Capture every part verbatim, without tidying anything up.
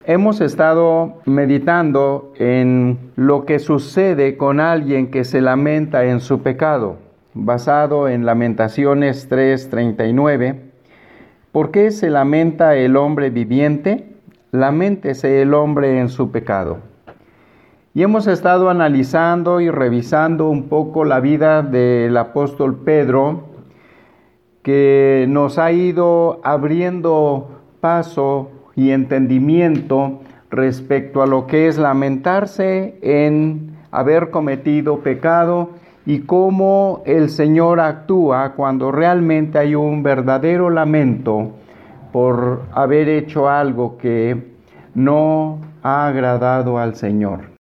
Hemos estado meditando en lo que sucede con alguien que se lamenta en su pecado, basado en Lamentaciones tres treinta y nueve. ¿Por qué se lamenta el hombre viviente? Laméntese el hombre en su pecado. Y hemos estado analizando y revisando un poco la vida del apóstol Pedro, que nos ha ido abriendo paso y entendimiento respecto a lo que es lamentarse en haber cometido pecado y cómo el Señor actúa cuando realmente hay un verdadero lamento por haber hecho algo que no ha agradado al Señor.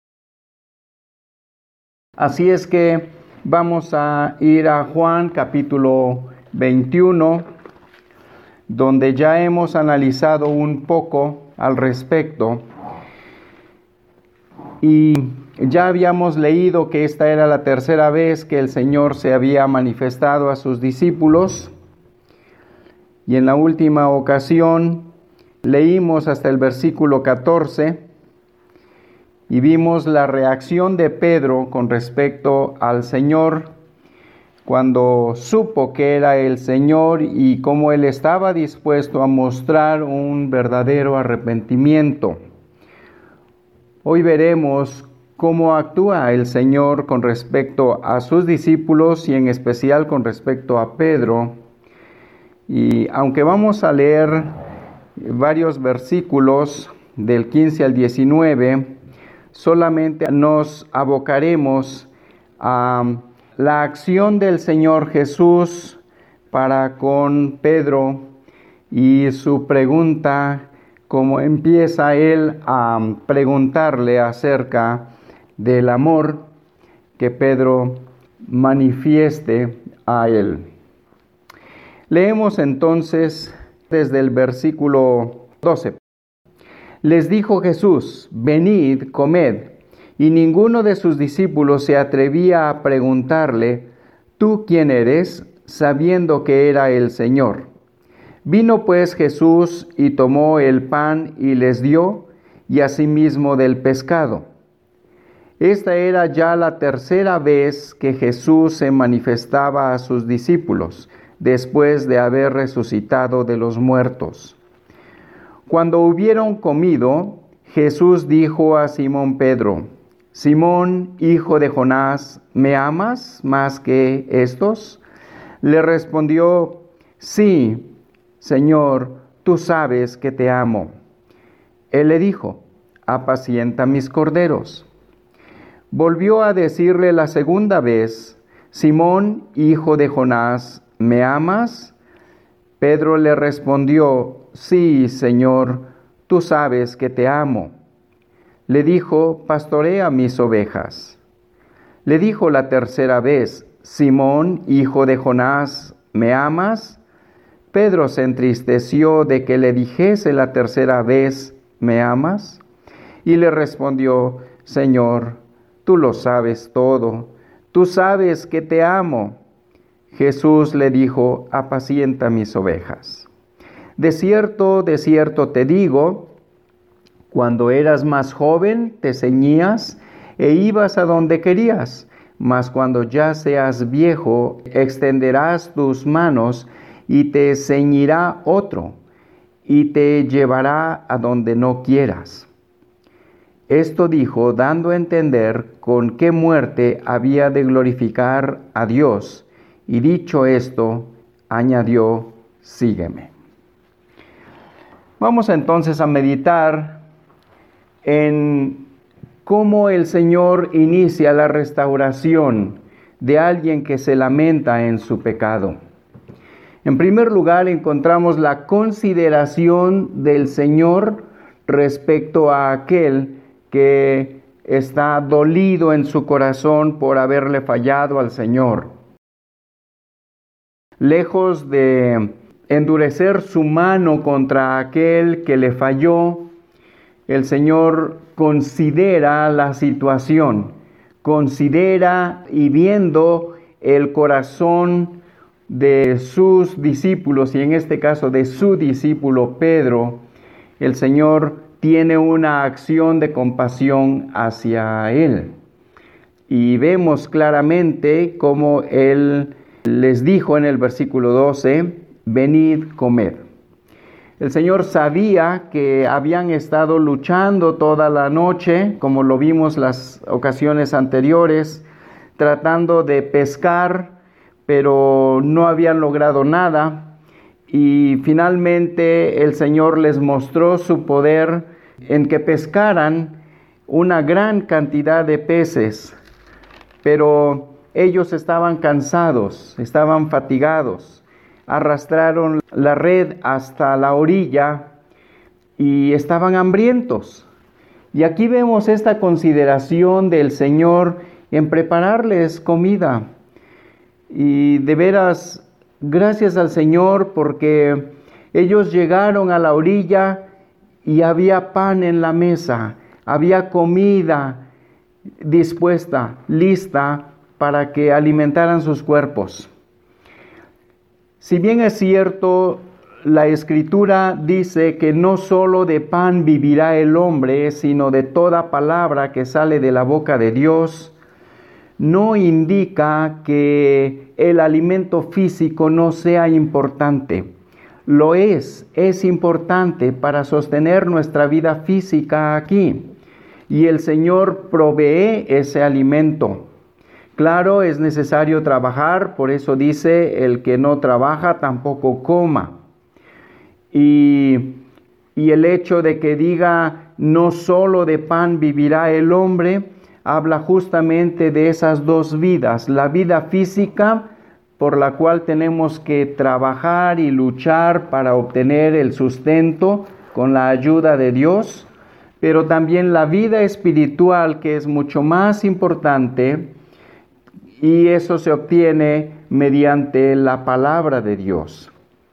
Así es que vamos a ir a Juan capítulo veintiuno, donde ya hemos analizado un poco al respecto y ya habíamos leído que esta era la tercera vez que el Señor se había manifestado a sus discípulos, y en la última ocasión leímos hasta el versículo catorce y vimos la reacción de Pedro con respecto al Señor cuando supo que era el Señor y cómo él estaba dispuesto a mostrar un verdadero arrepentimiento. Hoy veremos cómo actúa el Señor con respecto a sus discípulos y en especial con respecto a Pedro. Y aunque vamos a leer varios versículos del quince al diecinueve, solamente nos abocaremos a la acción del Señor Jesús para con Pedro y su pregunta, como empieza él a preguntarle acerca del amor que Pedro manifieste a él. Leemos entonces desde el versículo doce. Les dijo Jesús: venid, comed. Y ninguno de sus discípulos se atrevía a preguntarle: ¿tú quién eres?, sabiendo que era el Señor. Vino pues Jesús y tomó el pan y les dio, y asimismo del pescado. Esta era ya la tercera vez que Jesús se manifestaba a sus discípulos, después de haber resucitado de los muertos. Cuando hubieron comido, Jesús dijo a Simón Pedro: Simón, hijo de Jonás, ¿me amas más que estos? Le respondió: sí, Señor, tú sabes que te amo. Él le dijo: apacienta mis corderos. Volvió a decirle la segunda vez: Simón, hijo de Jonás, ¿me amas? Pedro le respondió: sí, Señor, tú sabes que te amo. Le dijo: pastorea mis ovejas. Le dijo la tercera vez: Simón, hijo de Jonás, ¿me amas? Pedro se entristeció de que le dijese la tercera vez: ¿me amas? Y le respondió: Señor, tú lo sabes todo, tú sabes que te amo. Jesús le dijo: apacienta mis ovejas. De cierto, de cierto te digo, cuando eras más joven te ceñías e ibas a donde querías, mas cuando ya seas viejo extenderás tus manos y te ceñirá otro, y te llevará a donde no quieras. Esto dijo, dando a entender con qué muerte había de glorificar a Dios, y dicho esto, añadió: sígueme. Vamos entonces a meditar en cómo el Señor inicia la restauración de alguien que se lamenta en su pecado. En primer lugar, encontramos la consideración del Señor respecto a aquel que está dolido en su corazón por haberle fallado al Señor. Lejos de endurecer su mano contra aquel que le falló, el Señor considera la situación, considera y viendo el corazón de sus discípulos, y en este caso de su discípulo Pedro, el Señor tiene una acción de compasión hacia él. Y vemos claramente cómo él les dijo en el versículo doce, venid, comed. El Señor sabía que habían estado luchando toda la noche, como lo vimos las ocasiones anteriores, tratando de pescar, pero no habían logrado nada. Y finalmente el Señor les mostró su poder en que pescaran una gran cantidad de peces, pero ellos estaban cansados, estaban fatigados. Arrastraron la red hasta la orilla y estaban hambrientos. Y aquí vemos esta consideración del Señor en prepararles comida. Y de veras, gracias al Señor, porque ellos llegaron a la orilla y había pan en la mesa, había comida dispuesta, lista para que alimentaran sus cuerpos. Si bien es cierto, la Escritura dice que no solo de pan vivirá el hombre, sino de toda palabra que sale de la boca de Dios, no indica que el alimento físico no sea importante. Lo es, es importante para sostener nuestra vida física aquí. Y el Señor provee ese alimento. Claro, es necesario trabajar, por eso dice, el que no trabaja tampoco coma. Y, y el hecho de que diga, no solo de pan vivirá el hombre, habla justamente de esas dos vidas, la vida física, por la cual tenemos que trabajar y luchar para obtener el sustento con la ayuda de Dios, pero también la vida espiritual, que es mucho más importante, y eso se obtiene mediante la palabra de Dios.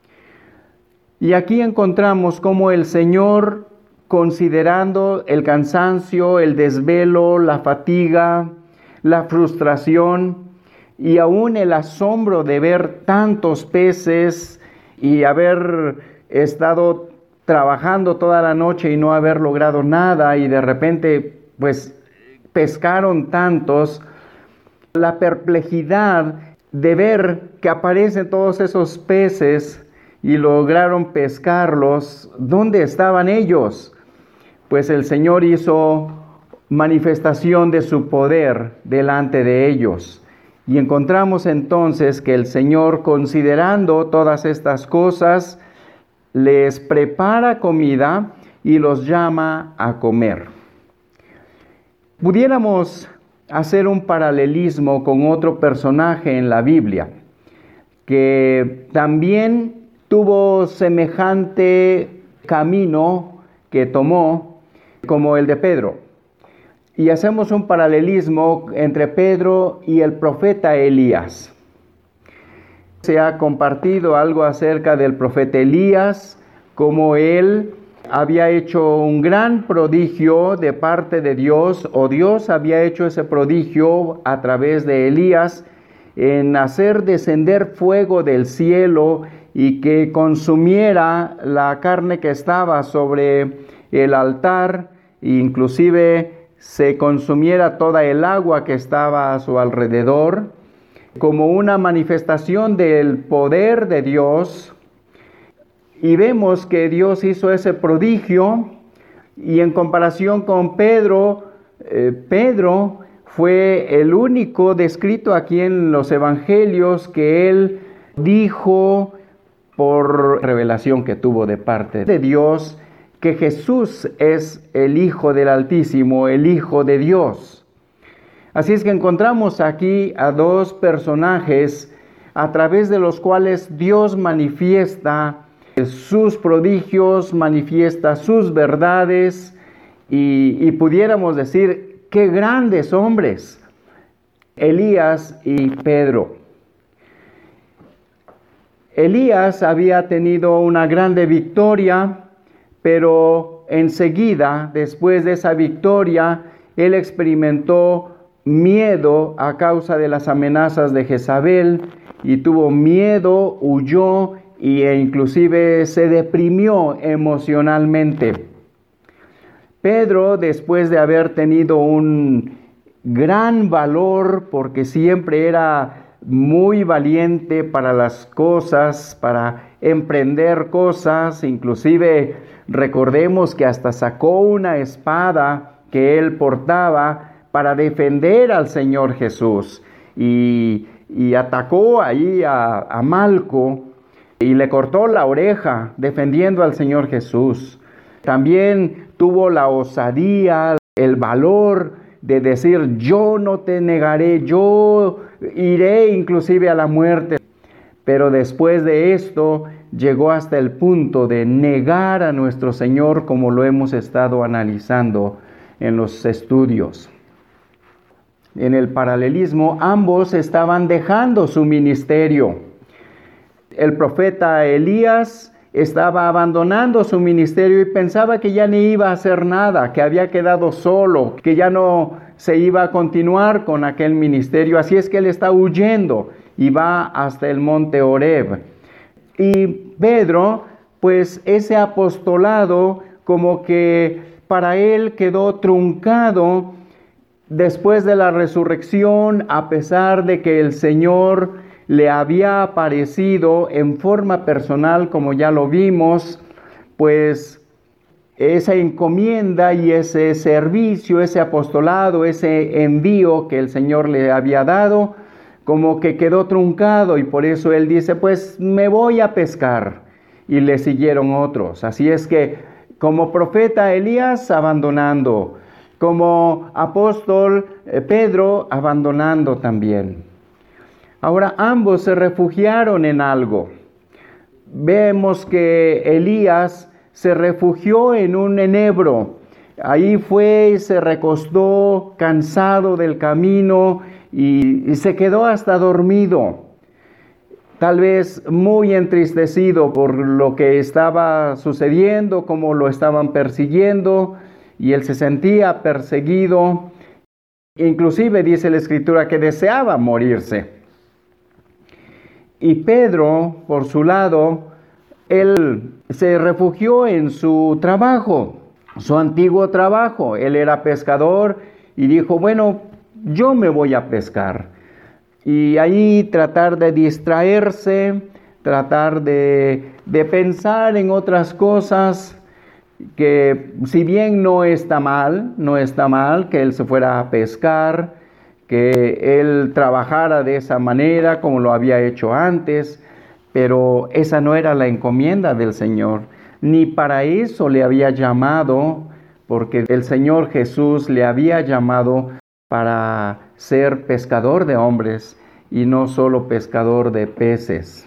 Y aquí encontramos cómo el Señor, considerando el cansancio, el desvelo, la fatiga, la frustración y aún el asombro de ver tantos peces y haber estado trabajando toda la noche y no haber logrado nada, y de repente pues pescaron tantos, la perplejidad de ver que aparecen todos esos peces y lograron pescarlos. ¿Dónde estaban ellos? Pues el Señor hizo manifestación de su poder delante de ellos. Y encontramos entonces que el Señor, considerando todas estas cosas, les prepara comida y los llama a comer. Pudiéramos hacer un paralelismo con otro personaje en la Biblia, que también tuvo semejante camino que tomó como el de Pedro. Y hacemos un paralelismo entre Pedro y el profeta Elías. Se ha compartido algo acerca del profeta Elías, como él había hecho un gran prodigio de parte de Dios, o Dios había hecho ese prodigio a través de Elías, en hacer descender fuego del cielo y que consumiera la carne que estaba sobre el altar, e inclusive se consumiera toda el agua que estaba a su alrededor, como una manifestación del poder de Dios. Y vemos que Dios hizo ese prodigio, y en comparación con Pedro, eh, Pedro fue el único descrito aquí en los evangelios que él dijo por revelación que tuvo de parte de Dios, que Jesús es el Hijo del Altísimo, el Hijo de Dios. Así es que encontramos aquí a dos personajes a través de los cuales Dios manifiesta sus prodigios, manifiesta sus verdades, y, y pudiéramos decir, qué grandes hombres, Elías y Pedro. Elías había tenido una grande victoria, pero enseguida, después de esa victoria, él experimentó miedo a causa de las amenazas de Jezabel, y tuvo miedo, huyó, e inclusive se deprimió emocionalmente. Pedro, después de haber tenido un gran valor, porque siempre era muy valiente para las cosas, para emprender cosas, inclusive recordemos que hasta sacó una espada que él portaba para defender al Señor Jesús, y, y atacó ahí a, a Malco y le cortó la oreja defendiendo al Señor Jesús. También tuvo la osadía, el valor de decir: yo no te negaré, yo iré inclusive a la muerte. Pero después de esto llegó hasta el punto de negar a nuestro Señor, como lo hemos estado analizando en los estudios. En el paralelismo, ambos estaban dejando su ministerio. El profeta Elías estaba abandonando su ministerio y pensaba que ya ni iba a hacer nada, que había quedado solo, que ya no se iba a continuar con aquel ministerio. Así es que él está huyendo y va hasta el monte Horeb. Y Pedro, pues ese apostolado como que para él quedó truncado después de la resurrección, a pesar de que el Señor le había aparecido en forma personal, como ya lo vimos. Pues esa encomienda y ese servicio, ese apostolado, ese envío que el Señor le había dado, como que quedó truncado, y por eso él dice: pues me voy a pescar, y le siguieron otros. Así es que como profeta Elías abandonando, como apóstol eh, Pedro abandonando también. Ahora ambos se refugiaron en algo. Vemos que Elías se refugió en un enebro. Ahí fue y se recostó cansado del camino y, y se quedó hasta dormido. Tal vez muy entristecido por lo que estaba sucediendo, cómo lo estaban persiguiendo, y él se sentía perseguido. Inclusive dice la Escritura que deseaba morirse. Y Pedro, por su lado, él se refugió en su trabajo, su antiguo trabajo. Él era pescador y dijo: bueno, yo me voy a pescar. Y ahí tratar de distraerse, tratar de, de pensar en otras cosas, que si bien no está mal, no está mal que él se fuera a pescar, que él trabajara de esa manera como lo había hecho antes, pero esa no era la encomienda del Señor, ni para eso le había llamado, porque el Señor Jesús le había llamado para ser pescador de hombres y no solo pescador de peces.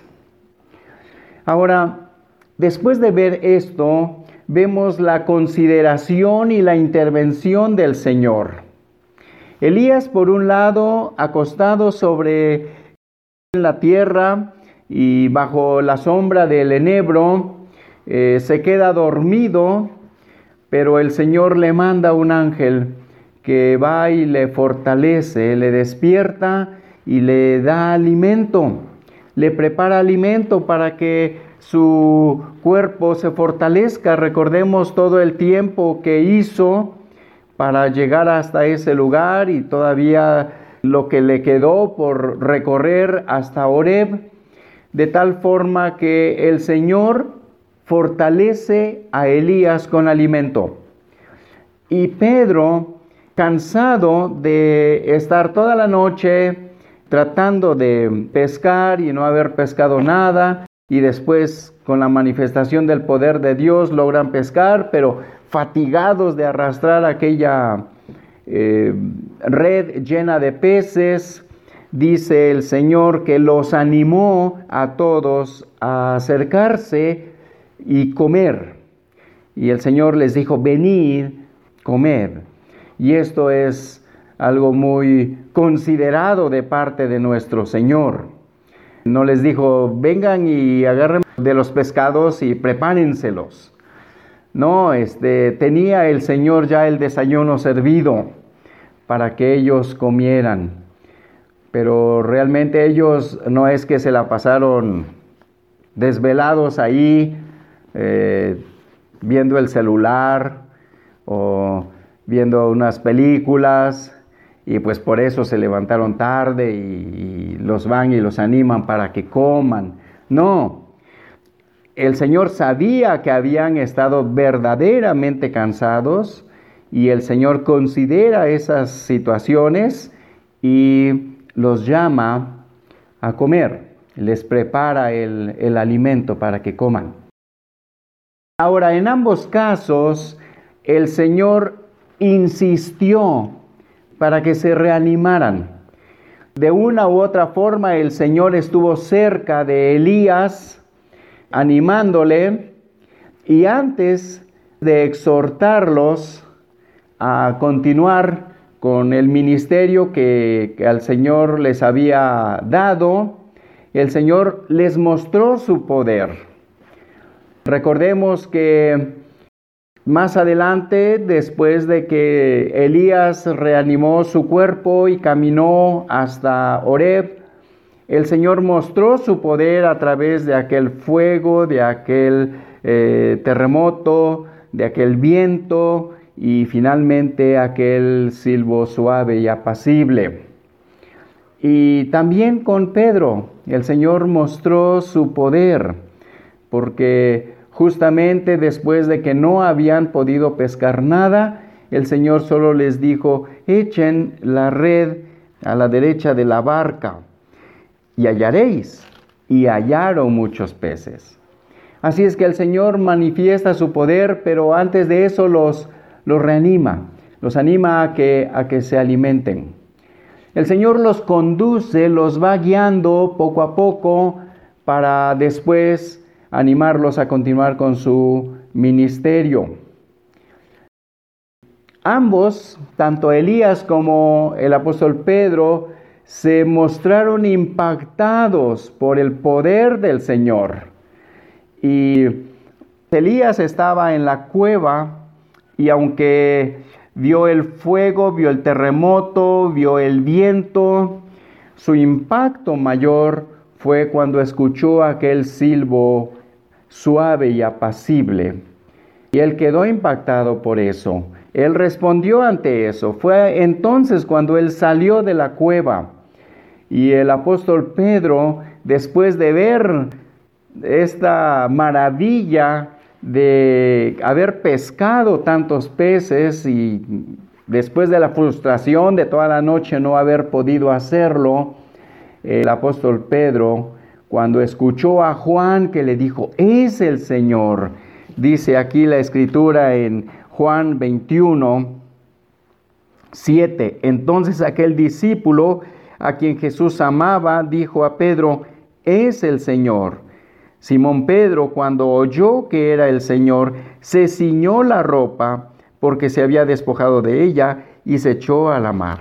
Ahora, después de ver esto, vemos la consideración y la intervención del Señor. Elías, por un lado, acostado sobre la tierra y bajo la sombra del enebro, eh, se queda dormido, pero el Señor le manda un ángel que va y le fortalece, le despierta y le da alimento, le prepara alimento para que su cuerpo se fortalezca. Recordemos todo el tiempo que hizo para llegar hasta ese lugar y todavía lo que le quedó por recorrer hasta Horeb, de tal forma que el Señor fortalece a Elías con alimento. Y Pedro, cansado de estar toda la noche tratando de pescar y no haber pescado nada, y después con la manifestación del poder de Dios logran pescar, pero fatigados de arrastrar aquella eh, red llena de peces, dice el Señor que los animó a todos a acercarse y comer. Y el Señor les dijo: venid, comed. Y esto es algo muy considerado de parte de nuestro Señor. No les dijo: vengan y agarren de los pescados y prepárenselos. No, este, tenía el Señor ya el desayuno servido para que ellos comieran. Pero realmente ellos no es que se la pasaron desvelados ahí, eh, viendo el celular o viendo unas películas, y pues por eso se levantaron tarde y, y los van y los animan para que coman. No, el Señor sabía que habían estado verdaderamente cansados y el Señor considera esas situaciones y los llama a comer, les prepara el, el alimento para que coman. Ahora, en ambos casos, el Señor insistió para que se reanimaran. De una u otra forma, el Señor estuvo cerca de Elías, animándole, y antes de exhortarlos a continuar con el ministerio que, que al Señor les había dado, el Señor les mostró su poder. Recordemos que más adelante, después de que Elías reanimó su cuerpo y caminó hasta Horeb, el Señor mostró su poder a través de aquel fuego, de aquel eh, terremoto, de aquel viento y finalmente aquel silbo suave y apacible. Y también con Pedro, el Señor mostró su poder, porque justamente después de que no habían podido pescar nada, el Señor solo les dijo: echen la red a la derecha de la barca y hallaréis. Y hallaron muchos peces. Así es que el Señor manifiesta su poder, pero antes de eso los, los reanima, los anima a que, a que se alimenten. El Señor los conduce, los va guiando poco a poco para después animarlos a continuar con su ministerio. Ambos, tanto Elías como el apóstol Pedro, se mostraron impactados por el poder del Señor. Y Elías estaba en la cueva y aunque vio el fuego, vio el terremoto, vio el viento, su impacto mayor fue cuando escuchó aquel silbo suave y apacible. Y él quedó impactado por eso. Él respondió ante eso. Fue entonces cuando él salió de la cueva. Y el apóstol Pedro, después de ver esta maravilla de haber pescado tantos peces y después de la frustración de toda la noche no haber podido hacerlo, el apóstol Pedro, cuando escuchó a Juan que le dijo: es el Señor, dice aquí la escritura en Juan veintiuno, siete, entonces aquel discípulo a quien Jesús amaba dijo a Pedro: es el Señor. Simón Pedro, cuando oyó que era el Señor, se ciñó la ropa porque se había despojado de ella y se echó a la mar.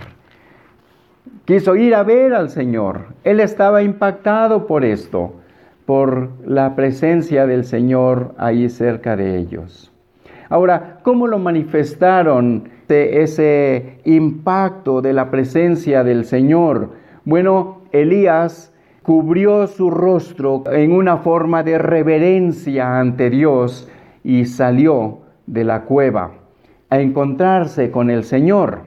Quiso ir a ver al Señor. Él estaba impactado por esto, por la presencia del Señor ahí cerca de ellos. Ahora, ¿cómo lo manifestaron ese impacto de la presencia del Señor? Bueno, Elías cubrió su rostro en una forma de reverencia ante Dios y salió de la cueva a encontrarse con el Señor.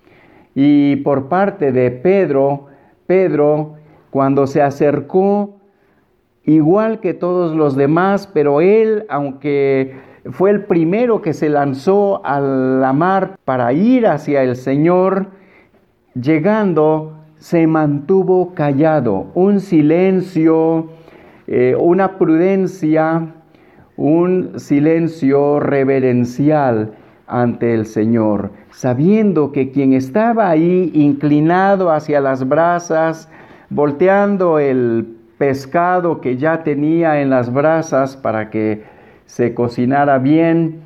Y por parte de Pedro, Pedro, cuando se acercó, igual que todos los demás, pero él, aunque fue el primero que se lanzó a la mar para ir hacia el Señor, llegando, se mantuvo callado, un silencio, eh, una prudencia, un silencio reverencial ante el Señor, sabiendo que quien estaba ahí inclinado hacia las brasas, volteando el pescado que ya tenía en las brasas para que se cocinara bien,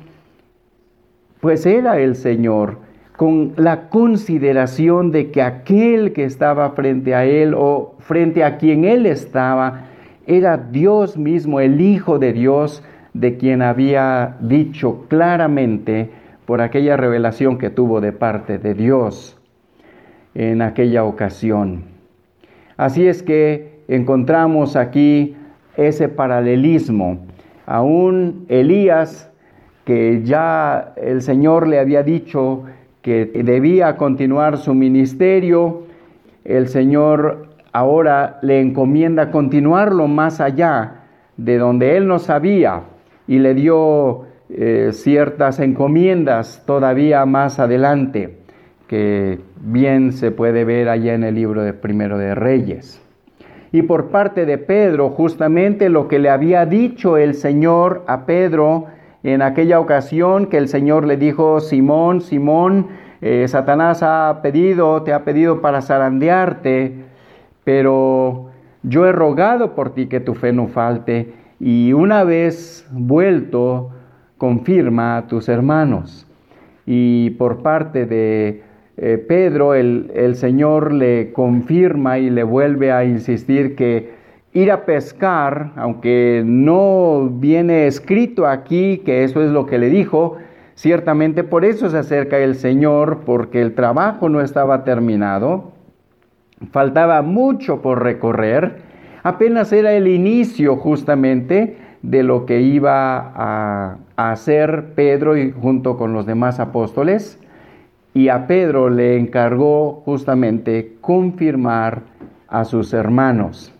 pues era el Señor, con la consideración de que aquel que estaba frente a él o frente a quien él estaba era Dios mismo, el Hijo de Dios, de quien había dicho claramente por aquella revelación que tuvo de parte de Dios en aquella ocasión. Así es que encontramos aquí ese paralelismo. Aún Elías que ya el Señor le había dicho que debía continuar su ministerio. El Señor ahora le encomienda continuarlo más allá de donde él no sabía, y le dio eh, ciertas encomiendas todavía más adelante, que bien se puede ver allá en el libro de Primero de Reyes. Y por parte de Pedro, justamente lo que le había dicho el Señor a Pedro en aquella ocasión, que el Señor le dijo: Simón, Simón, eh, Satanás ha pedido, te ha pedido para zarandearte, pero yo he rogado por ti que tu fe no falte, y una vez vuelto, confirma a tus hermanos. Y por parte de eh, Pedro, el, el Señor le confirma y le vuelve a insistir que ir a pescar, aunque no viene escrito aquí que eso es lo que le dijo, ciertamente por eso se acerca el Señor, porque el trabajo no estaba terminado, faltaba mucho por recorrer, apenas era el inicio justamente de lo que iba a, a hacer Pedro y junto con los demás apóstoles, y a Pedro le encargó justamente confirmar a sus hermanos.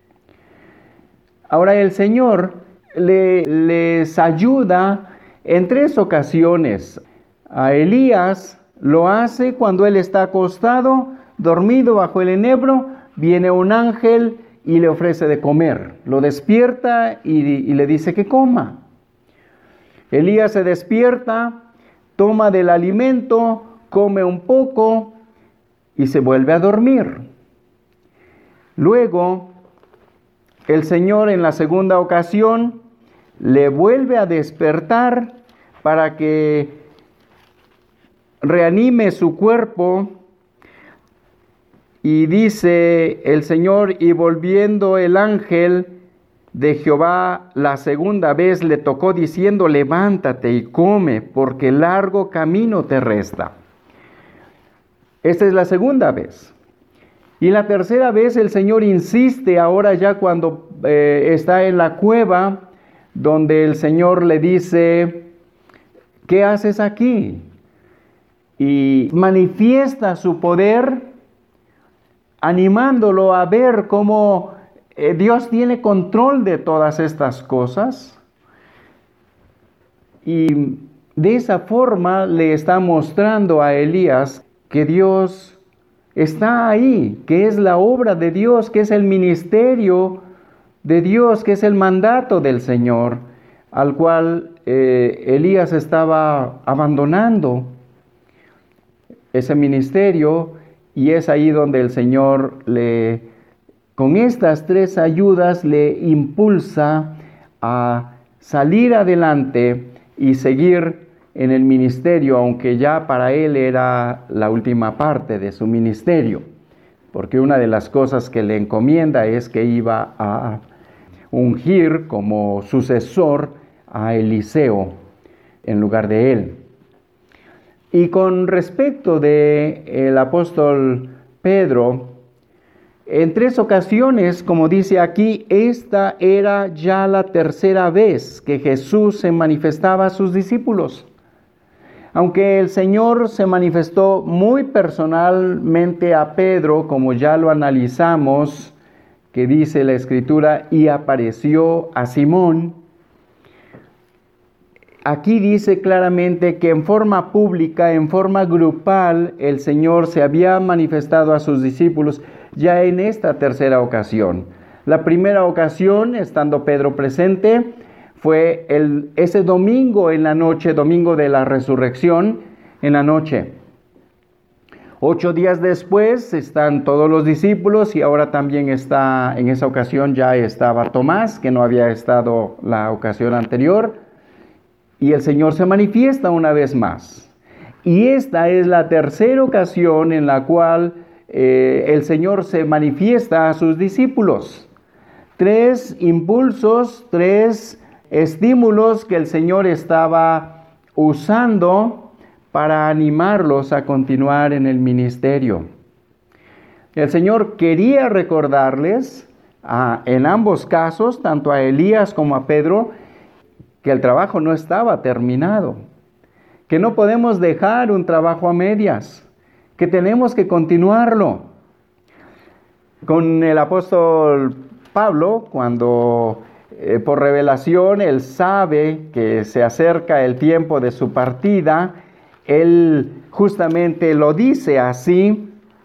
Ahora el Señor le, les ayuda en tres ocasiones. A Elías lo hace cuando él está acostado, dormido bajo el enebro, viene un ángel y le ofrece de comer. Lo despierta y, y le dice que coma. Elías se despierta, toma del alimento, come un poco y se vuelve a dormir. Luego, el Señor en la segunda ocasión le vuelve a despertar para que reanime su cuerpo, y dice el Señor: y volviendo el ángel de Jehová la segunda vez le tocó diciendo: levántate y come, porque largo camino te resta. Esta es la segunda vez. Y la tercera vez el Señor insiste, ahora ya cuando eh, está en la cueva, donde el Señor le dice: ¿qué haces aquí? Y manifiesta su poder, animándolo a ver cómo eh, Dios tiene control de todas estas cosas. Y de esa forma le está mostrando a Elías que Dios está ahí, que es la obra de Dios, que es el ministerio de Dios, que es el mandato del Señor, al cual eh, Elías estaba abandonando ese ministerio. Y es ahí donde el Señor le, con estas tres ayudas, le impulsa a salir adelante y seguir en el ministerio, aunque ya para él era la última parte de su ministerio, porque una de las cosas que le encomienda es que iba a ungir como sucesor a Eliseo en lugar de él. Y con respecto de el apóstol Pedro, en tres ocasiones, como dice aquí, esta era ya la tercera vez que Jesús se manifestaba a sus discípulos. Aunque el Señor se manifestó muy personalmente a Pedro, como ya lo analizamos, que dice la Escritura, y apareció a Simón, aquí dice claramente que en forma pública, en forma grupal, el Señor se había manifestado a sus discípulos ya en esta tercera ocasión. La primera ocasión, estando Pedro presente, fue el, ese domingo en la noche, domingo de la resurrección, en la noche. Ocho días después están todos los discípulos, y ahora también está, en esa ocasión ya estaba Tomás, que no había estado la ocasión anterior. Y el Señor se manifiesta una vez más. Y esta es la tercera ocasión en la cual eh, el Señor se manifiesta a sus discípulos. Tres impulsos, tres estímulos que el Señor estaba usando para animarlos a continuar en el ministerio. El Señor quería recordarles, a, en ambos casos, tanto a Elías como a Pedro, que el trabajo no estaba terminado, que no podemos dejar un trabajo a medias, que tenemos que continuarlo. Con el apóstol Pablo, cuando eh, por revelación él sabe que se acerca el tiempo de su partida, él justamente lo dice así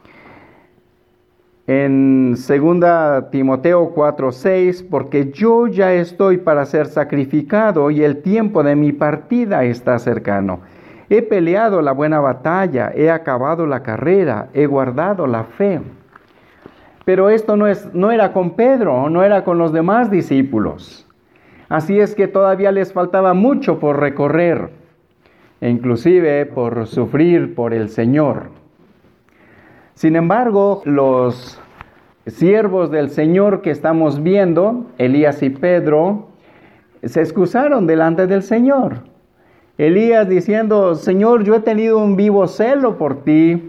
en segunda Timoteo cuatro seis, porque yo ya estoy para ser sacrificado y el tiempo de mi partida está cercano. He peleado la buena batalla, he acabado la carrera, he guardado la fe. Pero esto no, es, no era con Pedro, no era con los demás discípulos. Así es que todavía les faltaba mucho por recorrer, e inclusive por sufrir por el Señor. Sin embargo, los siervos del Señor que estamos viendo, Elías y Pedro, se excusaron delante del Señor. Elías diciendo: Señor, yo he tenido un vivo celo por ti,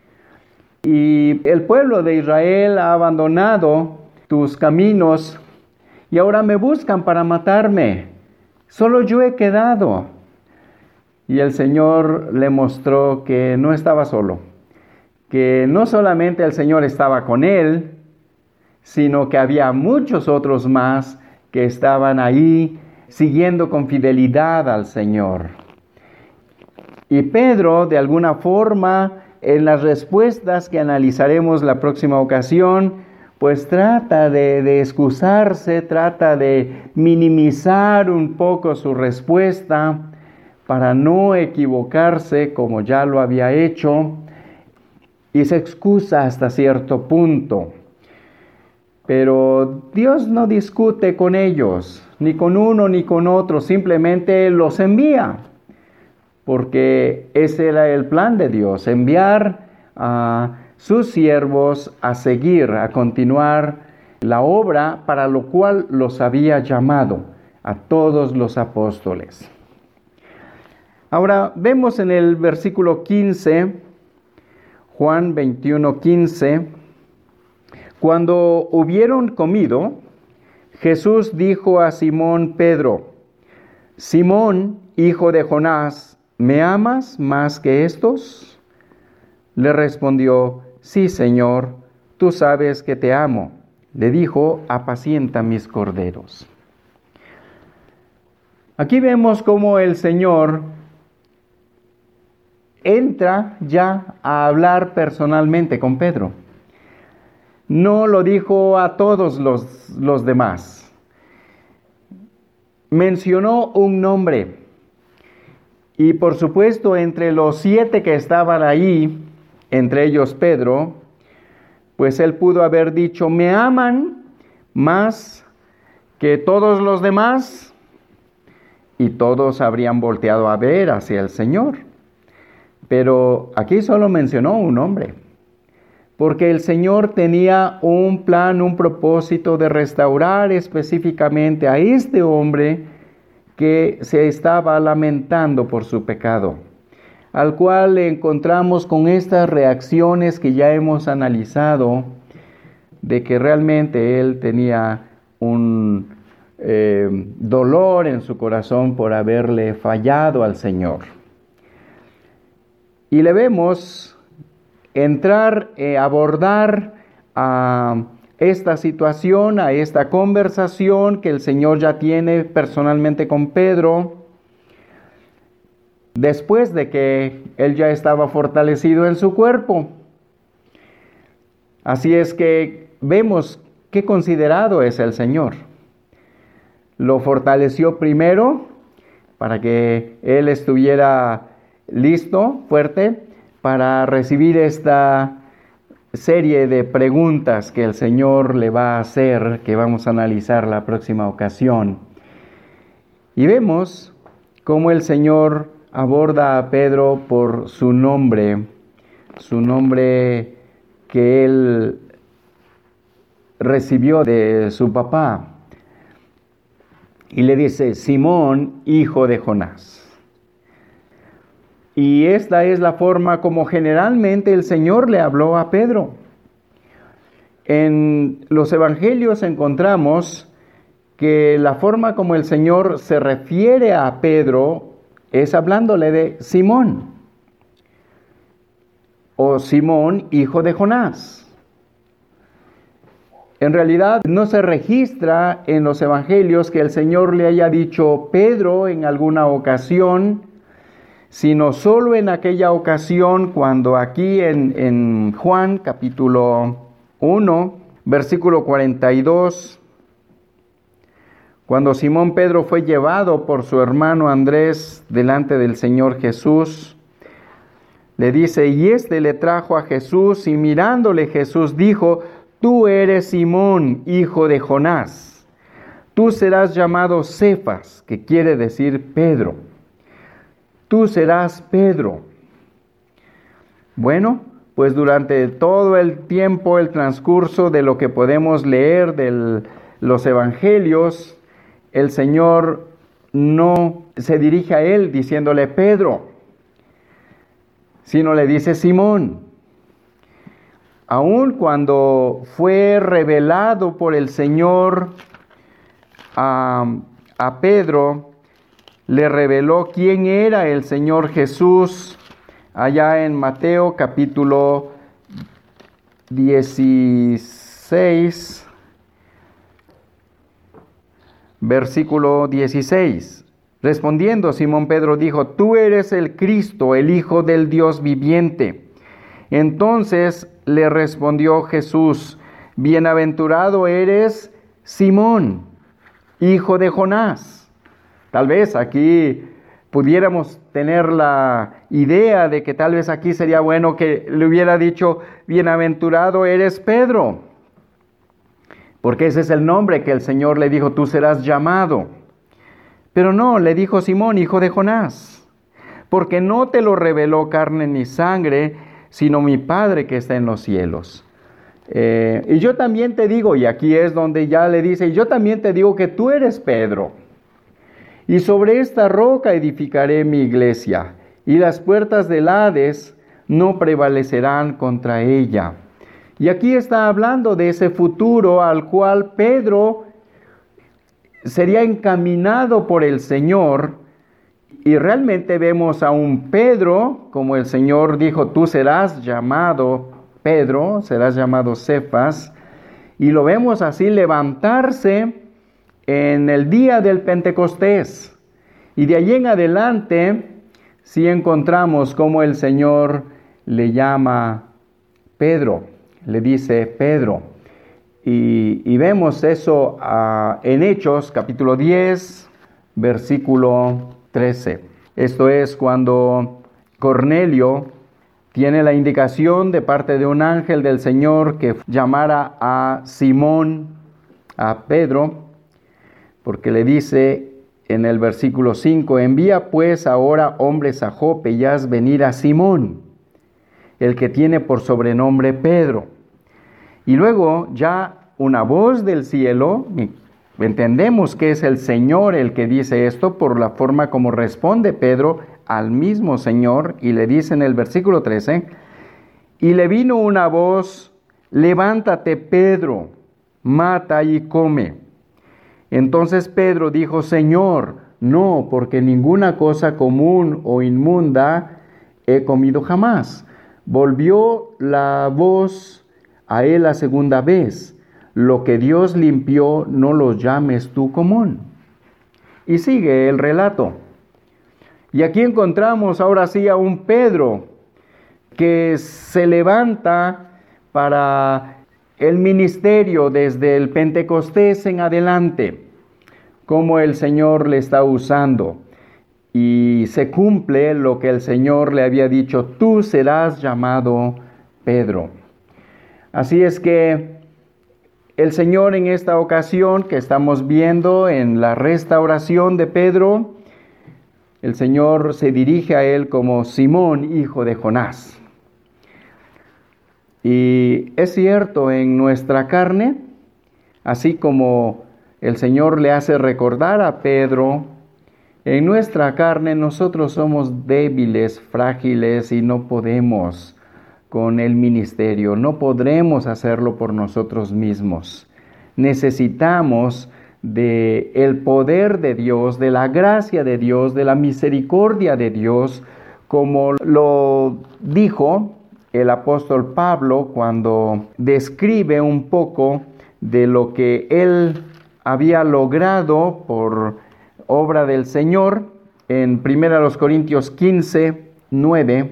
y el pueblo de Israel ha abandonado tus caminos, y ahora me buscan para matarme. Solo yo he quedado. Y el Señor le mostró que no estaba solo, que no solamente el Señor estaba con él, sino que había muchos otros más que estaban ahí siguiendo con fidelidad al Señor. Y Pedro, de alguna forma, en las respuestas que analizaremos la próxima ocasión, pues trata de, de excusarse, trata de minimizar un poco su respuesta para no equivocarse como ya lo había hecho, y se excusa hasta cierto punto. Pero Dios no discute con ellos, ni con uno ni con otro, simplemente los envía, porque ese era el plan de Dios, enviar a sus siervos a seguir, a continuar la obra para lo cual los había llamado a todos los apóstoles. Ahora vemos en el versículo quince, Juan veintiuno quince, cuando hubieron comido, Jesús dijo a Simón Pedro: Simón, hijo de Jonás, ¿me amas más que estos? Le respondió: Sí, Señor, tú sabes que te amo. Le dijo: apacienta mis corderos. Aquí vemos cómo el Señor entra ya a hablar personalmente con Pedro. No lo dijo a todos los, los demás. Mencionó un nombre. Y por supuesto, entre los siete que estaban ahí, entre ellos Pedro, pues él pudo haber dicho: ¿me aman más que todos los demás? Y todos habrían volteado a ver hacia el Señor. Pero aquí solo mencionó un nombre, porque el Señor tenía un plan, un propósito de restaurar específicamente a este hombre que se estaba lamentando por su pecado, al cual le encontramos con estas reacciones que ya hemos analizado, de que realmente él tenía un eh, dolor en su corazón por haberle fallado al Señor. Y le vemos entrar, eh, abordar a esta situación, a esta conversación que el Señor ya tiene personalmente con Pedro, después de que él ya estaba fortalecido en su cuerpo. Así es que vemos qué considerado es el Señor. Lo fortaleció primero para que él estuviera listo, fuerte, para recibir esta serie de preguntas que el Señor le va a hacer, que vamos a analizar la próxima ocasión. Y vemos cómo el Señor aborda a Pedro por su nombre, su nombre que él recibió de su papá. Y le dice: Simón, hijo de Jonás. Y esta es la forma como generalmente el Señor le habló a Pedro. En los evangelios encontramos que la forma como el Señor se refiere a Pedro es hablándole de Simón, o Simón, hijo de Jonás. En realidad no se registra en los evangelios que el Señor le haya dicho Pedro en alguna ocasión, sino solo en aquella ocasión cuando aquí en, en Juan capítulo uno, versículo cuarenta y dos, cuando Simón Pedro fue llevado por su hermano Andrés delante del Señor Jesús, le dice, y este le trajo a Jesús, y mirándole Jesús dijo, tú eres Simón, hijo de Jonás, tú serás llamado Cefas, que quiere decir Pedro. Tú serás Pedro. Bueno, pues durante todo el tiempo, el transcurso de lo que podemos leer de los evangelios, el Señor no se dirige a él diciéndole Pedro, sino le dice Simón. Aun cuando fue revelado por el Señor a, a Pedro, le reveló quién era el Señor Jesús, allá en Mateo capítulo dieciséis, versículo dieciséis. Respondiendo, Simón Pedro dijo, tú eres el Cristo, el Hijo del Dios viviente. Entonces le respondió Jesús, bienaventurado eres Simón, hijo de Jonás. Tal vez aquí pudiéramos tener la idea de que tal vez aquí sería bueno que le hubiera dicho, bienaventurado eres Pedro, porque ese es el nombre que el Señor le dijo, tú serás llamado. Pero no, le dijo Simón, hijo de Jonás, porque no te lo reveló carne ni sangre, sino mi Padre que está en los cielos. Eh, y yo también te digo, y aquí es donde ya le dice, yo también te digo que tú eres Pedro, y sobre esta roca edificaré mi iglesia, y las puertas del Hades no prevalecerán contra ella. Y aquí está hablando de ese futuro al cual Pedro sería encaminado por el Señor, y realmente vemos a un Pedro, como el Señor dijo, tú serás llamado Pedro, serás llamado Cefas, y lo vemos así levantarse en el día del Pentecostés. Y de allí en adelante, sí encontramos cómo el Señor le llama Pedro, le dice Pedro. Y, y vemos eso uh, en Hechos, capítulo diez, versículo trece. Esto es cuando Cornelio tiene la indicación de parte de un ángel del Señor que llamara a Simón, a Pedro, porque le dice en el versículo cinco, envía pues ahora hombres a Jope y haz venir a Simón, el que tiene por sobrenombre Pedro. Y luego ya una voz del cielo, entendemos que es el Señor el que dice esto por la forma como responde Pedro al mismo Señor, y le dice en el versículo trece, y le vino una voz, levántate Pedro, mata y come. Entonces Pedro dijo, Señor, no, porque ninguna cosa común o inmunda he comido jamás. Volvió la voz a él la segunda vez, lo que Dios limpió no lo llames tú común. Y sigue el relato. Y aquí encontramos ahora sí a un Pedro que se levanta para el ministerio desde el Pentecostés en adelante, como el Señor le está usando. Y se cumple lo que el Señor le había dicho, tú serás llamado Pedro. Así es que el Señor en esta ocasión que estamos viendo en la restauración de Pedro, el Señor se dirige a él como Simón, hijo de Jonás. Y es cierto, en nuestra carne, así como el Señor le hace recordar a Pedro, en nuestra carne nosotros somos débiles, frágiles y no podemos con el ministerio, no podremos hacerlo por nosotros mismos. Necesitamos de el poder de Dios, de la gracia de Dios, de la misericordia de Dios, como lo dijo el apóstol Pablo cuando describe un poco de lo que él había logrado por obra del Señor en primera Corintios quince, nueve.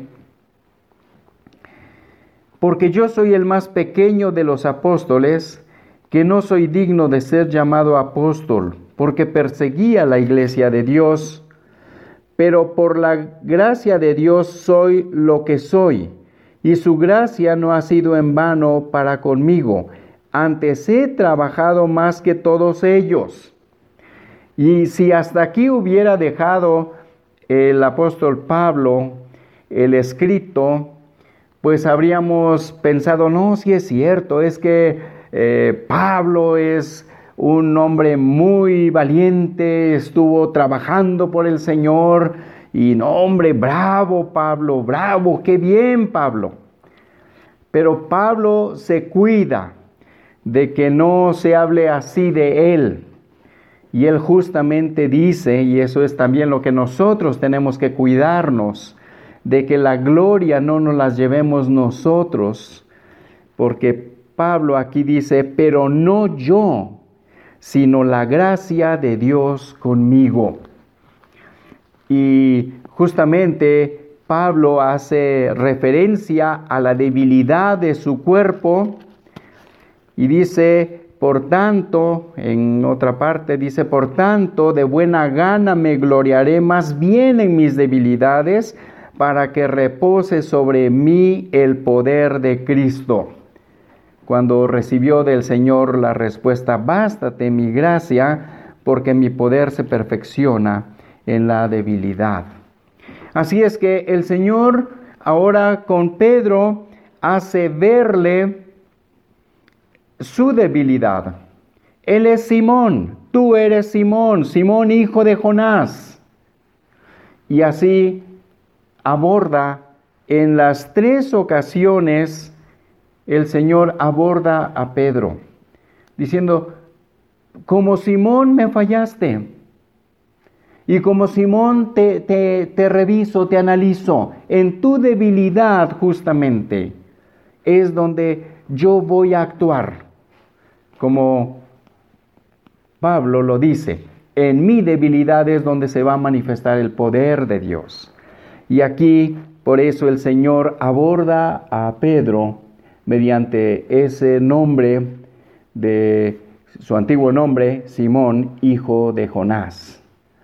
Porque yo soy el más pequeño de los apóstoles, que no soy digno de ser llamado apóstol, porque perseguía la iglesia de Dios, pero por la gracia de Dios soy lo que soy, y su gracia no ha sido en vano para conmigo. Antes he trabajado más que todos ellos. Y si hasta aquí hubiera dejado el apóstol Pablo el escrito, pues habríamos pensado, no, si es cierto, es que eh, Pablo es un hombre muy valiente, estuvo trabajando por el Señor, y no, hombre, bravo Pablo, bravo, qué bien Pablo. Pero Pablo se cuida de que no se hable así de él. Y él justamente dice, y eso es también lo que nosotros tenemos que cuidarnos, de que la gloria no nos la llevemos nosotros, porque Pablo aquí dice, pero no yo, sino la gracia de Dios conmigo. Y justamente Pablo hace referencia a la debilidad de su cuerpo y dice, por tanto, en otra parte dice, por tanto, de buena gana me gloriaré más bien en mis debilidades, para que repose sobre mí el poder de Cristo. Cuando recibió del Señor la respuesta, bástate mi gracia, porque mi poder se perfecciona en la debilidad. Así es que el Señor ahora con Pedro hace verle su debilidad. Él es Simón, tú eres Simón, Simón hijo de Jonás. Y así aborda en las tres ocasiones, el Señor aborda a Pedro, diciendo, como Simón me fallaste, y como Simón te, te, te reviso, te analizo, en tu debilidad justamente es donde yo voy a actuar, como Pablo lo dice, en mi debilidad es donde se va a manifestar el poder de Dios. Y aquí, por eso el Señor aborda a Pedro mediante ese nombre de su antiguo nombre, Simón, hijo de Jonás.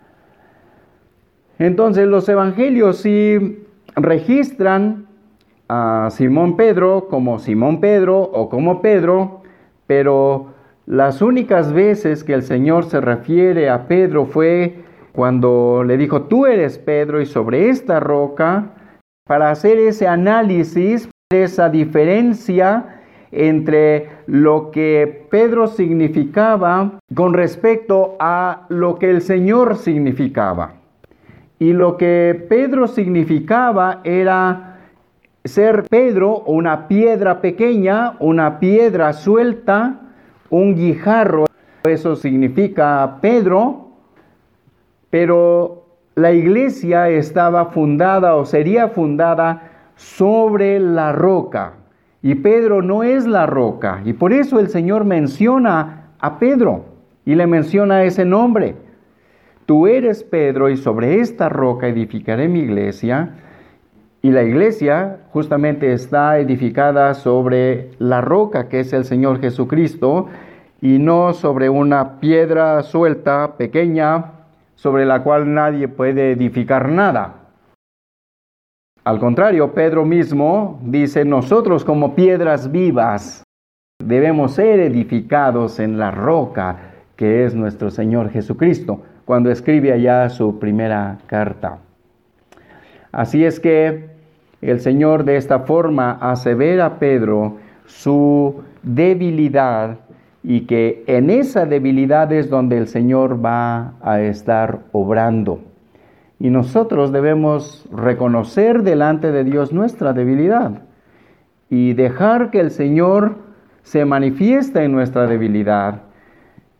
Entonces los evangelios sí registran a Simón Pedro como Simón Pedro o como Pedro, pero las únicas veces que el Señor se refiere a Pedro fue cuando le dijo, tú eres Pedro y sobre esta roca, para hacer ese análisis, esa diferencia entre lo que Pedro significaba con respecto a lo que el Señor significaba. Y lo que Pedro significaba era ser Pedro, una piedra pequeña, una piedra suelta, un guijarro. Eso significa Pedro, pero la iglesia estaba fundada o sería fundada sobre la roca. Y Pedro no es la roca. Y por eso el Señor menciona a Pedro y le menciona ese nombre. Tú eres Pedro y sobre esta roca edificaré mi iglesia. Y la iglesia justamente está edificada sobre la roca que es el Señor Jesucristo y no sobre una piedra suelta, pequeña, sobre la cual nadie puede edificar nada. Al contrario, Pedro mismo dice, nosotros como piedras vivas debemos ser edificados en la roca que es nuestro Señor Jesucristo, cuando escribe allá su primera carta. Así es que el Señor de esta forma hace ver a Pedro su debilidad y que en esa debilidad es donde el Señor va a estar obrando. Y nosotros debemos reconocer delante de Dios nuestra debilidad y dejar que el Señor se manifieste en nuestra debilidad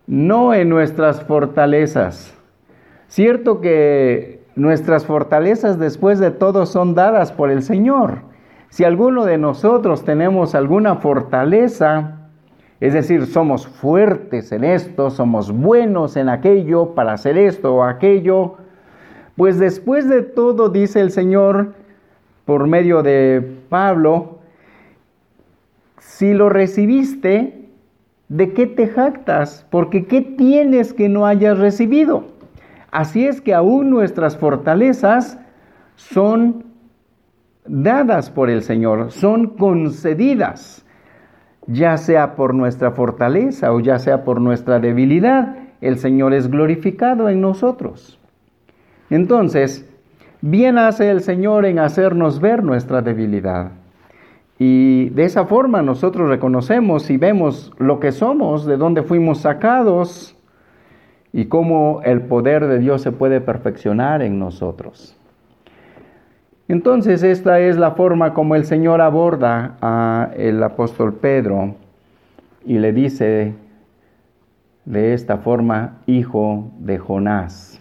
no en nuestras fortalezas. Cierto que nuestras fortalezas después de todo son dadas por el Señor. Si alguno de nosotros tenemos alguna fortaleza, es decir, somos fuertes en esto, somos buenos en aquello para hacer esto o aquello, pues después de todo, dice el Señor por medio de Pablo, si lo recibiste, ¿de qué te jactas? Porque ¿qué tienes que no hayas recibido? Así es que aún nuestras fortalezas son dadas por el Señor, son concedidas, ya sea por nuestra fortaleza o ya sea por nuestra debilidad, el Señor es glorificado en nosotros. Entonces, bien hace el Señor en hacernos ver nuestra debilidad. Y de esa forma nosotros reconocemos y vemos lo que somos, de dónde fuimos sacados y cómo el poder de Dios se puede perfeccionar en nosotros. Entonces, esta es la forma como el Señor aborda al apóstol Pedro y le dice de esta forma, hijo de Jonás.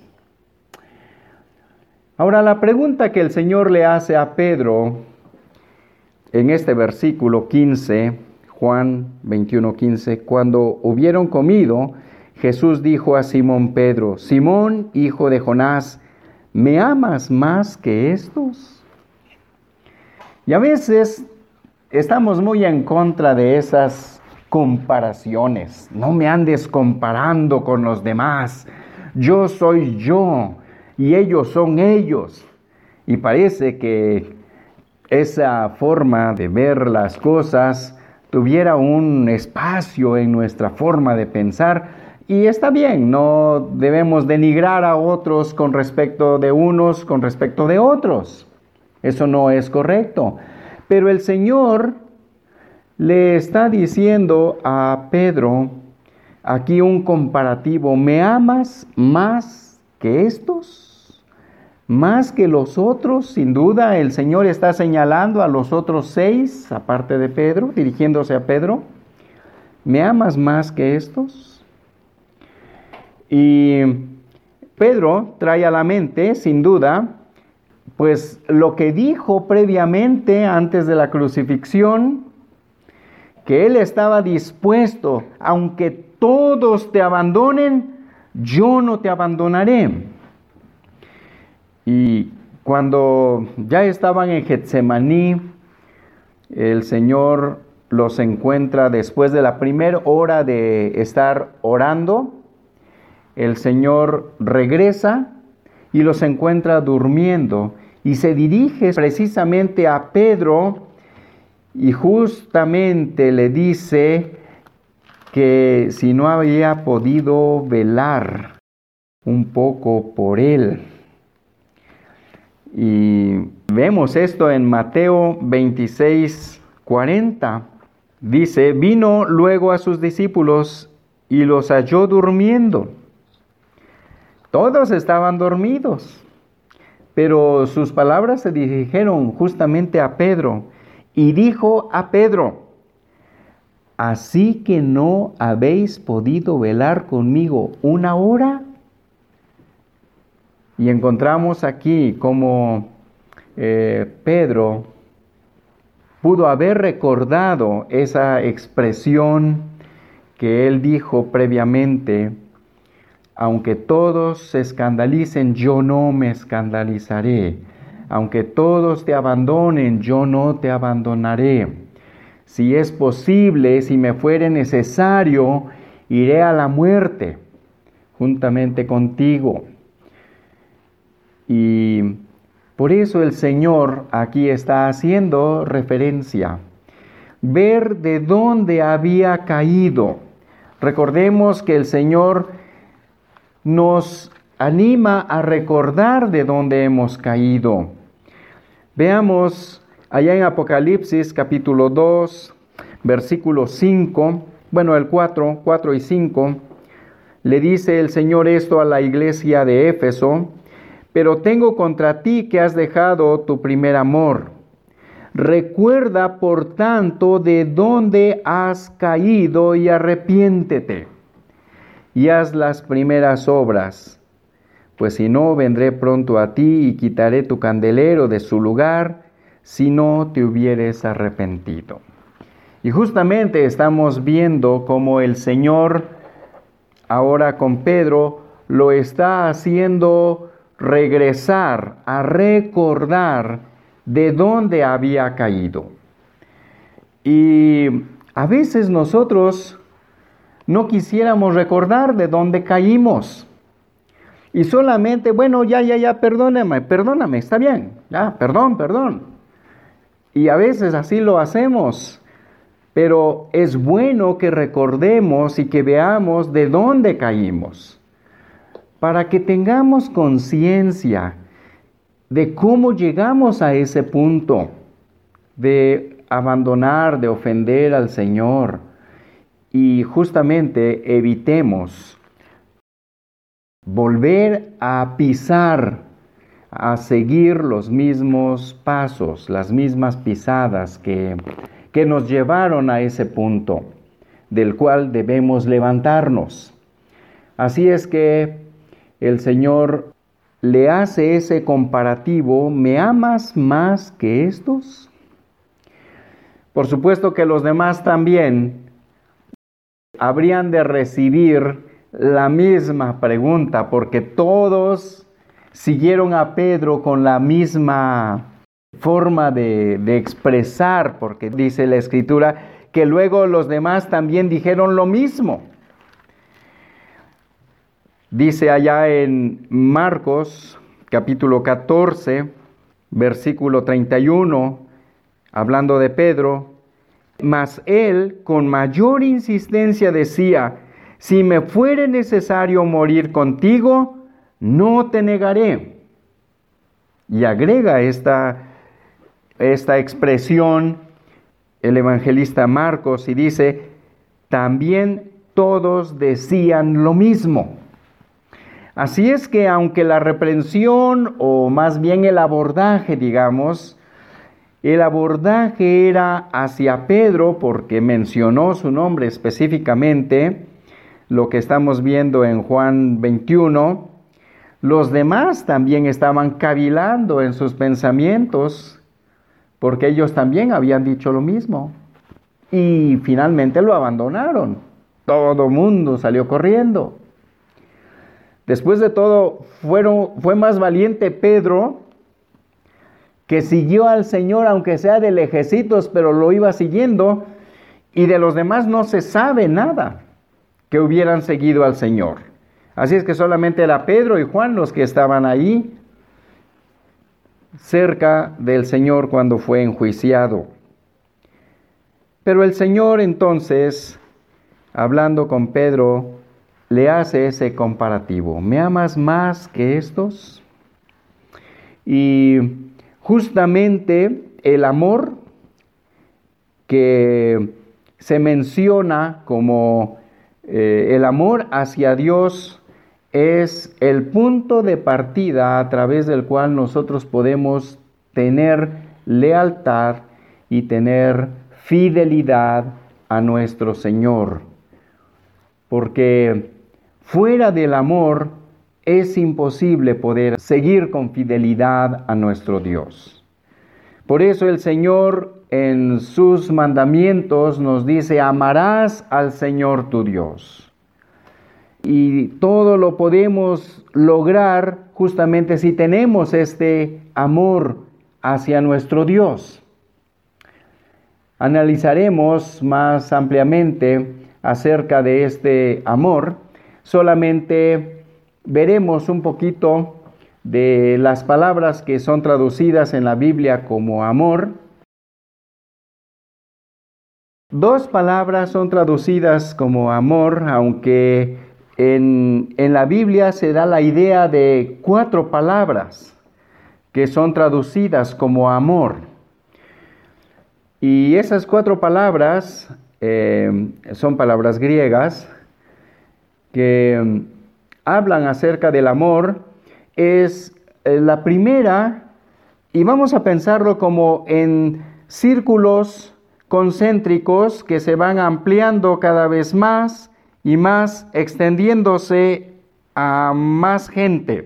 Ahora, la pregunta que el Señor le hace a Pedro en este versículo quince, Juan veintiuno, quince, cuando hubieron comido, Jesús dijo a Simón Pedro, Simón, hijo de Jonás, ¿me amas más que estos? Y a veces estamos muy en contra de esas comparaciones. No me andes comparando con los demás. Yo soy yo y ellos son ellos. Y parece que esa forma de ver las cosas tuviera un espacio en nuestra forma de pensar. Y está bien, no debemos denigrar a otros con respecto de unos, con respecto de otros. Eso no es correcto. Pero el Señor le está diciendo a Pedro aquí un comparativo. ¿Me amas más que estos? ¿Más que los otros? Sin duda el Señor está señalando a los otros seis, aparte de Pedro, dirigiéndose a Pedro. ¿Me amas más que estos? Y Pedro trae a la mente, sin duda, pues lo que dijo previamente antes de la crucifixión, que él estaba dispuesto, aunque todos te abandonen, yo no te abandonaré. Y cuando ya estaban en Getsemaní, el Señor los encuentra después de la primera hora de estar orando. El Señor regresa y los encuentra durmiendo y se dirige precisamente a Pedro y justamente le dice que si no había podido velar un poco por él. Y vemos esto en Mateo veintiséis, cuarenta. Dice, vino luego a sus discípulos y los halló durmiendo. Todos estaban dormidos, pero sus palabras se dirigieron justamente a Pedro y dijo a Pedro, ¿así que no habéis podido velar conmigo una hora? Y encontramos aquí como eh, Pedro pudo haber recordado esa expresión que él dijo previamente, aunque todos se escandalicen, yo no me escandalizaré. Aunque todos te abandonen, yo no te abandonaré. Si es posible, si me fuere necesario, iré a la muerte juntamente contigo. Y por eso el Señor aquí está haciendo referencia. Ver de dónde había caído. Recordemos que el Señor nos anima a recordar de dónde hemos caído. Veamos allá en Apocalipsis capítulo dos, versículo cinco, bueno, el cuatro, cuatro y cinco, le dice el Señor esto a la iglesia de Éfeso, pero tengo contra ti que has dejado tu primer amor. Recuerda, por tanto, de dónde has caído y arrepiéntete. y haz las primeras obras, pues si no, vendré pronto a ti y quitaré tu candelero de su lugar, si no te hubieres arrepentido. Y justamente estamos viendo cómo el Señor, ahora con Pedro, lo está haciendo regresar, a recordar de dónde había caído. Y a veces nosotros no quisiéramos recordar de dónde caímos. Y solamente, bueno, ya, ya, ya, perdóname, perdóname, está bien, ya, perdón, perdón. Y a veces así lo hacemos. Pero es bueno que recordemos y que veamos de dónde caímos, para que tengamos conciencia de cómo llegamos a ese punto de abandonar, de ofender al Señor, y justamente evitemos volver a pisar, a seguir los mismos pasos, las mismas pisadas que, que nos llevaron a ese punto, del cual debemos levantarnos. Así es que el Señor le hace ese comparativo: ¿me amas más que estos? Por supuesto que los demás también habrían de recibir la misma pregunta, porque todos siguieron a Pedro con la misma forma de, de expresar, porque dice la Escritura que luego los demás también dijeron lo mismo. Dice allá en Marcos capítulo catorce, versículo treinta y uno, hablando de Pedro: mas él con mayor insistencia decía: si me fuere necesario morir contigo, no te negaré. Y agrega esta, esta expresión el evangelista Marcos y dice: también todos decían lo mismo. Así es que aunque la reprensión, o más bien el abordaje, digamos, el abordaje era hacia Pedro porque mencionó su nombre específicamente, lo que estamos viendo en Juan veintiuno, los demás también estaban cavilando en sus pensamientos, porque ellos también habían dicho lo mismo. Y finalmente lo abandonaron. Todo mundo salió corriendo. Después de todo, fueron, fue más valiente Pedro, que siguió al Señor, aunque sea de lejecitos, pero lo iba siguiendo, y de los demás no se sabe nada que hubieran seguido al Señor. Así es que solamente era Pedro y Juan los que estaban ahí, cerca del Señor cuando fue enjuiciado. Pero el Señor entonces, hablando con Pedro, le hace ese comparativo: ¿me amas más que estos? Y justamente el amor que se menciona como eh, el amor hacia Dios es el punto de partida a través del cual nosotros podemos tener lealtad y tener fidelidad a nuestro Señor. Porque fuera del amor es imposible poder seguir con fidelidad a nuestro Dios. Por eso el Señor en sus mandamientos nos dice: amarás al Señor tu Dios. Y todo lo podemos lograr justamente si tenemos este amor hacia nuestro Dios. Analizaremos más ampliamente acerca de este amor. Solamente veremos un poquito de las palabras que son traducidas en la Biblia como amor. Dos palabras son traducidas como amor, aunque en, en la Biblia se da la idea de cuatro palabras que son traducidas como amor. Y esas cuatro palabras eh, son palabras griegas que um, hablan acerca del amor. Es eh, la primera, y vamos a pensarlo como en círculos concéntricos que se van ampliando cada vez más y más, extendiéndose a más gente.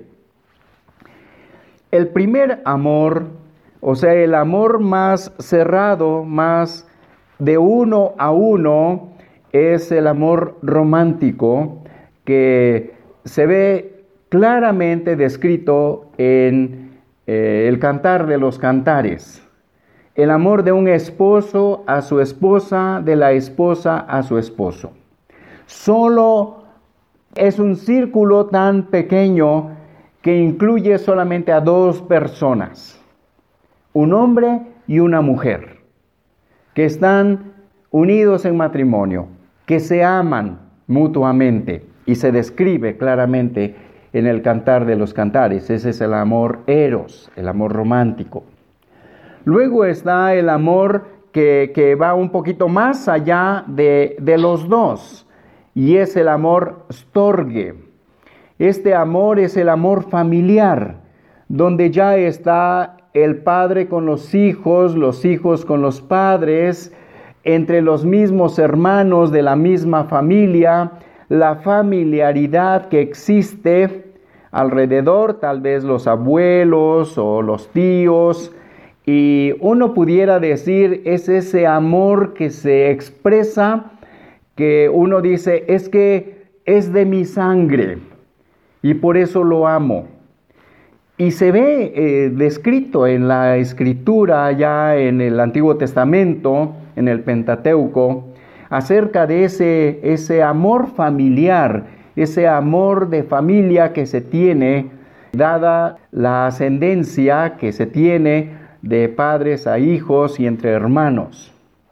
El primer amor, o sea, el amor más cerrado, más de uno a uno, es el amor romántico, que se ve claramente descrito en eh, el Cantar de los Cantares. El amor de un esposo a su esposa, de la esposa a su esposo. Solo es un círculo tan pequeño que incluye solamente a dos personas, un hombre y una mujer, que están unidos en matrimonio, que se aman mutuamente, y se describe claramente en el Cantar de los Cantares. Ese es el amor eros, el amor romántico. Luego está el amor que, que va un poquito más allá de, de los dos, y es el amor storge. Este amor es el amor familiar, donde ya está el padre con los hijos, los hijos con los padres, entre los mismos hermanos de la misma familia, la familiaridad que existe alrededor, tal vez los abuelos o los tíos, y uno pudiera decir, es ese amor que se expresa, que uno dice, es que es de mi sangre, y por eso lo amo. Y se ve eh, descrito en la Escritura, ya en el Antiguo Testamento, en el Pentateuco, acerca de ese, ese amor familiar, ese amor de familia que se tiene, dada la ascendencia que se tiene de padres a hijos y entre hermanos.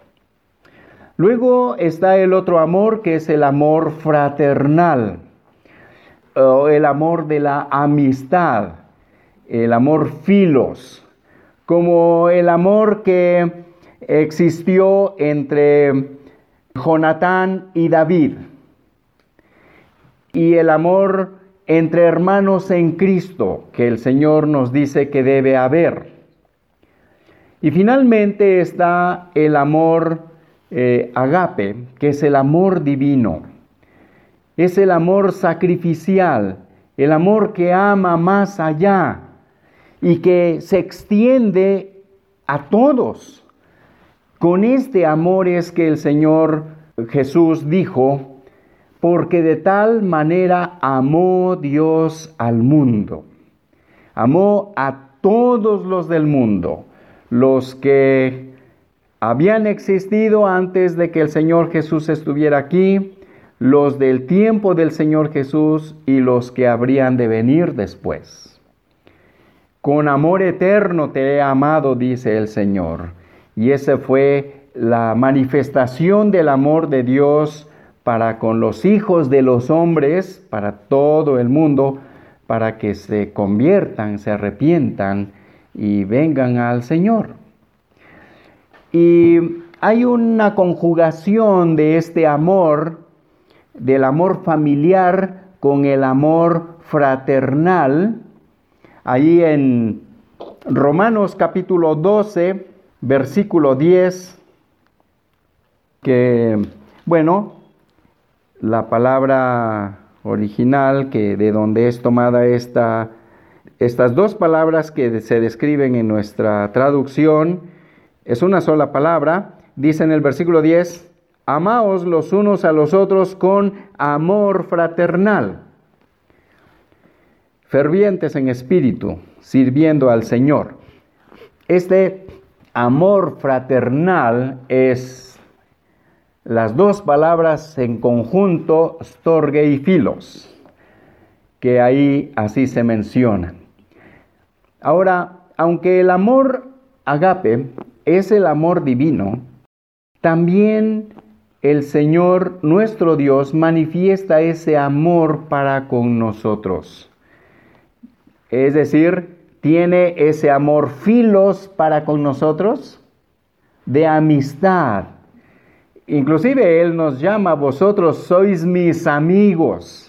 Luego está el otro amor, que es el amor fraternal, o el amor de la amistad, el amor filos, como el amor que existió entre Jonatán y David, y el amor entre hermanos en Cristo, que el Señor nos dice que debe haber. Y finalmente está el amor eh, agape, que es el amor divino. Es el amor sacrificial, el amor que ama más allá y que se extiende a todos. Con este amor es que el Señor Jesús dijo, porque de tal manera amó Dios al mundo. Amó a todos los del mundo, los que habían existido antes de que el Señor Jesús estuviera aquí, los del tiempo del Señor Jesús y los que habrían de venir después. Con amor eterno te he amado, dice el Señor. Y esa fue la manifestación del amor de Dios para con los hijos de los hombres, para todo el mundo, para que se conviertan, se arrepientan y vengan al Señor. Y hay una conjugación de este amor, del amor familiar con el amor fraternal, ahí en Romanos capítulo doce, versículo diez, que, bueno, la palabra original, que de donde es tomada esta, estas dos palabras que se describen en nuestra traducción, es una sola palabra. Dice en el versículo diez, amaos los unos a los otros con amor fraternal, fervientes en espíritu, sirviendo al Señor. Este amor fraternal es las dos palabras en conjunto, storge y filos, que ahí así se mencionan. Ahora, aunque el amor agape es el amor divino, también el Señor nuestro Dios manifiesta ese amor para con nosotros. Es decir, tiene ese amor filos para con nosotros, de amistad. Inclusive Él nos llama, vosotros sois mis amigos.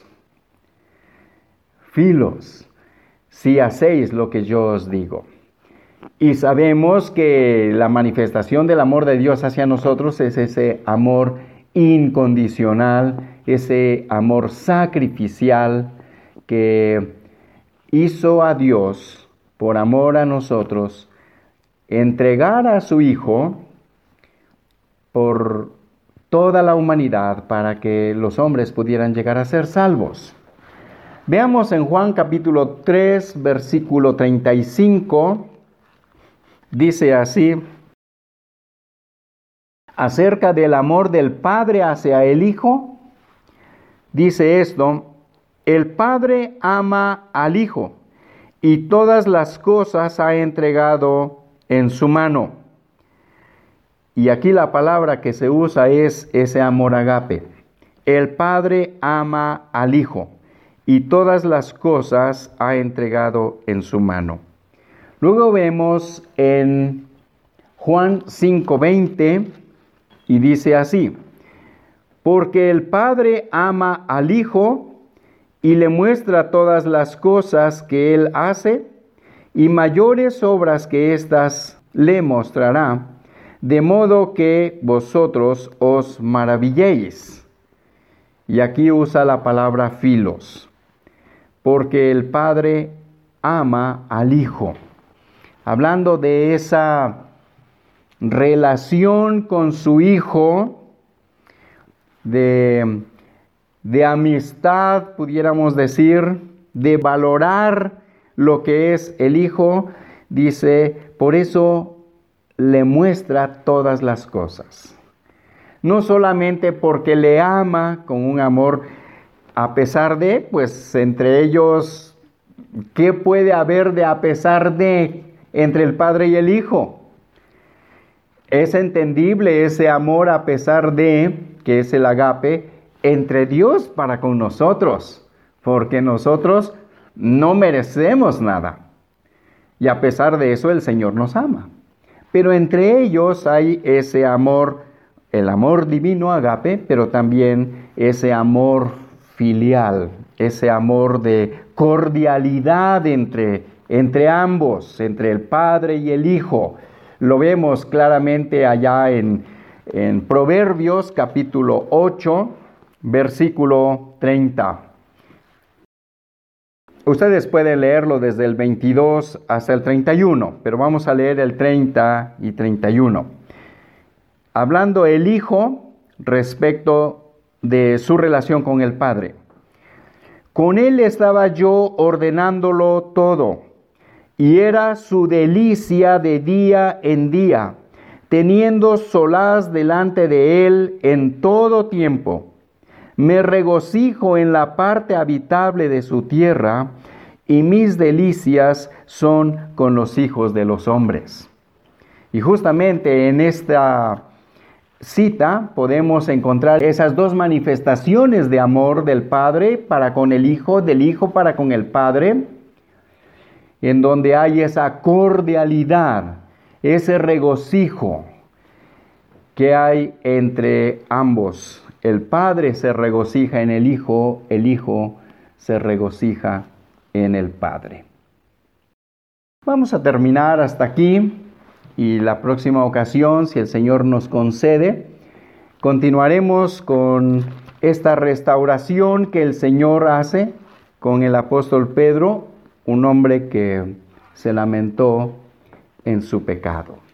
Filos, si hacéis lo que yo os digo. Y sabemos que la manifestación del amor de Dios hacia nosotros es ese amor incondicional, ese amor sacrificial que hizo a Dios por amor a nosotros entregar a su Hijo por toda la humanidad para que los hombres pudieran llegar a ser salvos. Veamos en Juan capítulo tres, versículo treinta y cinco, dice así, acerca del amor del Padre hacia el Hijo, dice esto, el Padre ama al Hijo y todas las cosas ha entregado en su mano. Y aquí la palabra que se usa es ese amor agape. El Padre ama al Hijo y todas las cosas ha entregado en su mano. Luego vemos en Juan cinco veinte y dice así, porque el Padre ama al Hijo y le muestra todas las cosas que Él hace, y mayores obras que éstas le mostrará, de modo que vosotros os maravilléis. Y aquí usa la palabra filos, porque el Padre ama al Hijo. Hablando de esa relación con su Hijo, de, de amistad, pudiéramos decir, de valorar lo que es el Hijo, dice, por eso le muestra todas las cosas. No solamente porque le ama con un amor, a pesar de, pues entre ellos, ¿qué puede haber de a pesar de entre el Padre y el Hijo? Es entendible ese amor a pesar de, que es el agape, entre Dios para con nosotros, porque nosotros no merecemos nada. Y a pesar de eso el Señor nos ama. Pero entre ellos hay ese amor, el amor divino agape, pero también ese amor filial, ese amor de cordialidad entre, entre ambos, entre el Padre y el Hijo. Lo vemos claramente allá en, en Proverbios capítulo ocho, versículo treinta. Ustedes pueden leerlo desde el veintidós hasta el treinta y uno, pero vamos a leer el treinta y treinta y uno. Hablando el Hijo respecto de su relación con el Padre. Con Él estaba yo ordenándolo todo, y era su delicia de día en día, teniendo solaz delante de Él en todo tiempo. Me regocijo en la parte habitable de su tierra, y mis delicias son con los hijos de los hombres. Y justamente en esta cita podemos encontrar esas dos manifestaciones de amor del Padre para con el Hijo, del Hijo para con el Padre, en donde hay esa cordialidad, ese regocijo que hay entre ambos. El Padre se regocija en el Hijo, el Hijo se regocija en el Padre. Vamos a terminar hasta aquí y la próxima ocasión, si el Señor nos concede, continuaremos con esta restauración que el Señor hace con el apóstol Pedro, un hombre que se lamentó en su pecado.